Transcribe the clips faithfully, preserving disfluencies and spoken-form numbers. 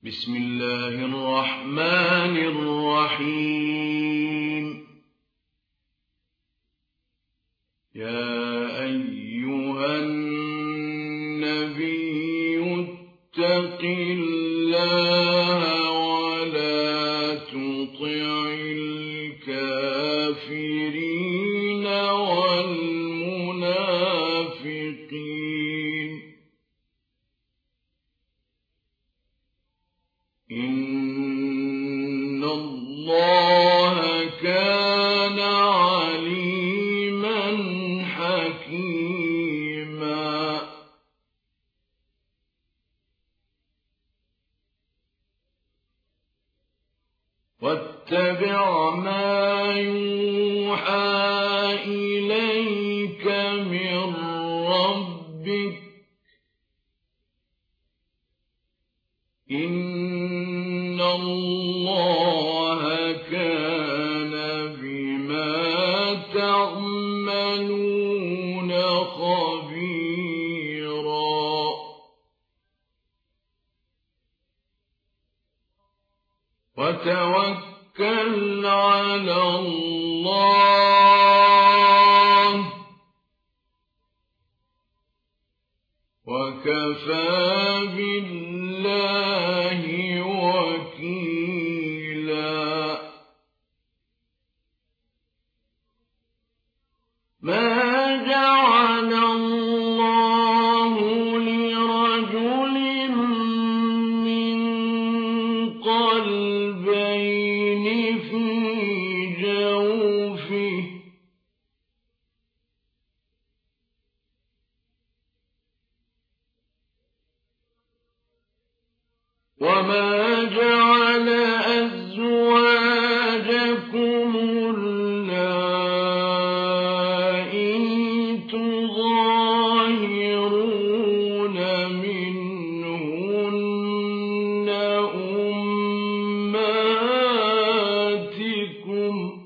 بسم الله الرحمن الرحيم يا أيها النبي اتق الله ولا تطع الكافرين والمنافقين إن الله كان عليما حكيما واتبع ما يوحى إليك من ربك إن الله كان بما تعملون خبيرا وتوكل على الله وكفى بالله وكيلا ما جعل الله لرجل من قلبين في جوفه وما جعل أزواجكم اللائي تظاهرون منهن أمهاتكم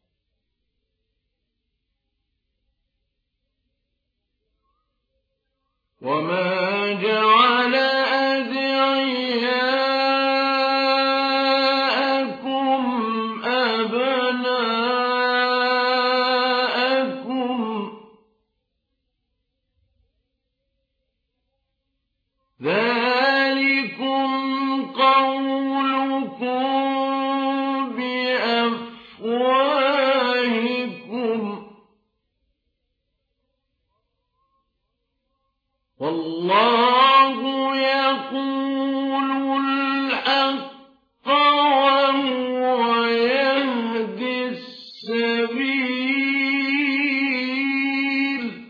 وما جعل أدعياءكم أبناءكم ذلكم قولكم بأفواهكم والله يقول الحق وهو يهدي السبيل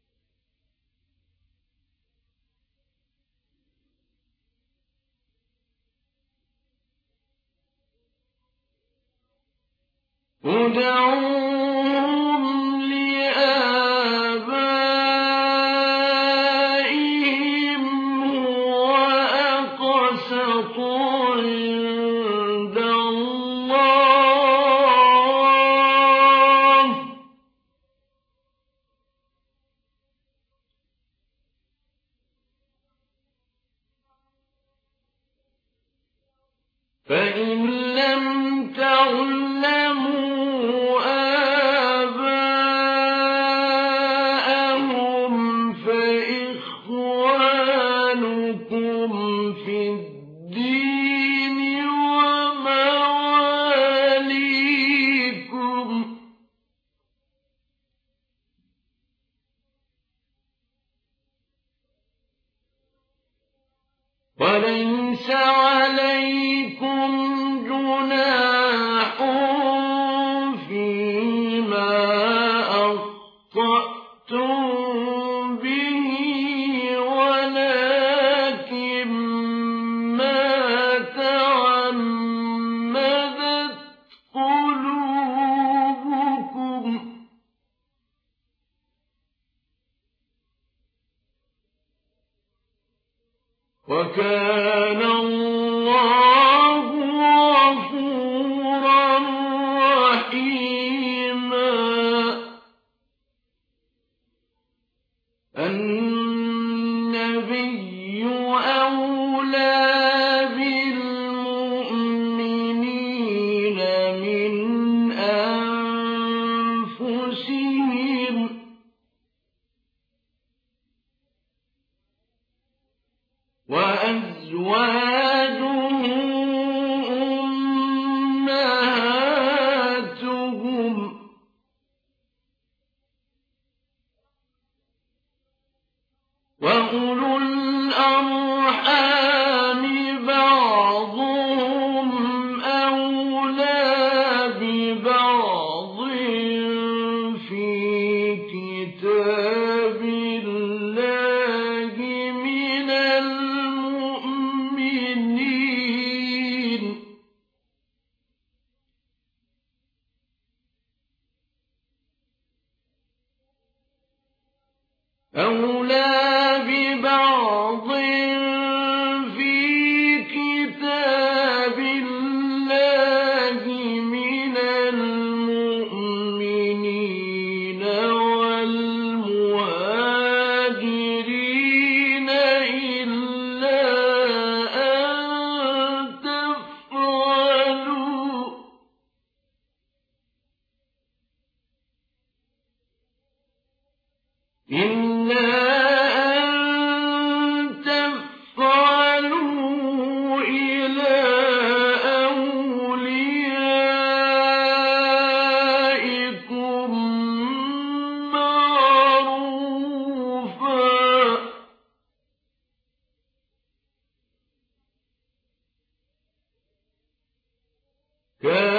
ادعوهم لآبائهم هو أقسط عند الله فإن لم تعلموا آباءهم فإخوانكم في الدين ومواليكم وليس عليكم جناح فيما أخطأتم به ولكن ما تعمدت قلوبكم وكان الله أولى ببعض في كتاب الله من المؤمنين والمهاجرين إلا أن تفعلوا إلا أن تفعلوا إلى أوليائكم معروفا كان